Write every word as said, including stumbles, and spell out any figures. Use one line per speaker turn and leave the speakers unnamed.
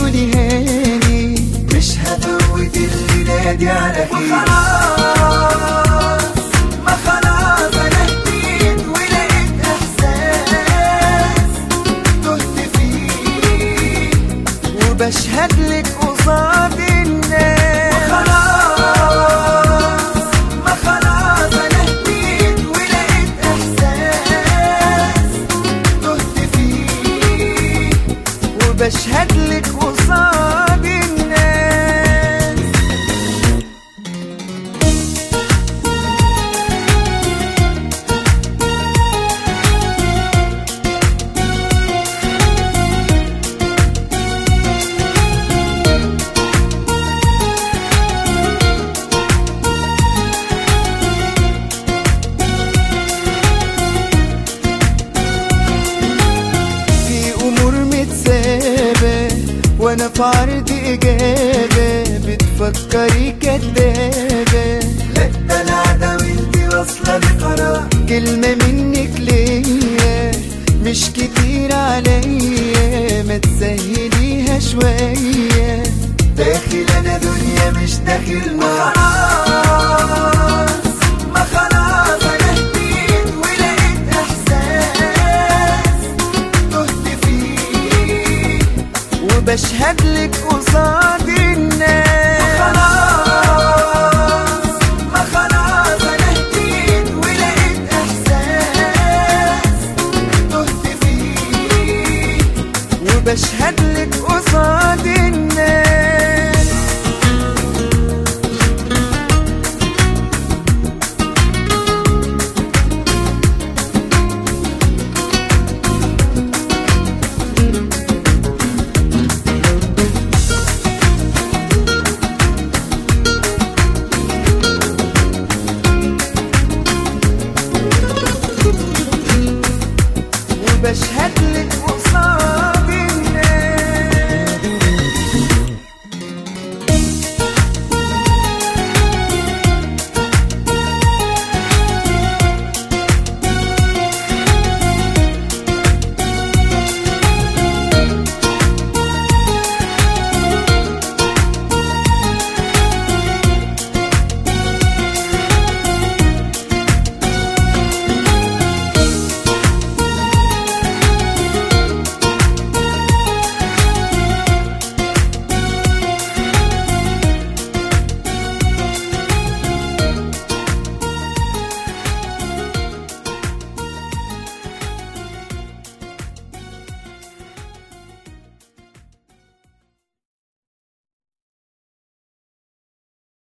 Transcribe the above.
قولي هاني، مش هفوت الليلة دي على خير. وخلاص ما خلاص انا هديت ولقيت احساس تهت فيه وبشهدلك قصاد الناس. وخلاص ما خلاص انا هديت ولقيت احساس تهت فيه وبشهدلك قصاد الناس. وانا في عرض اجابه بتفكري كدابه، لا الدلع ده وانتي واصله لقرار. كلمه منك ليا مش كتير عليا، ما تسهليها شويه. داخل انا دنيا مش داخل نار. خلاص ما خلاص انا هديت ولقيت احساس تهت فيه وبشهدلك قصاد الناس. وخلاص ما خلاص انا هديت ولقيت احساس تهت فيه وبشهدلك قصاد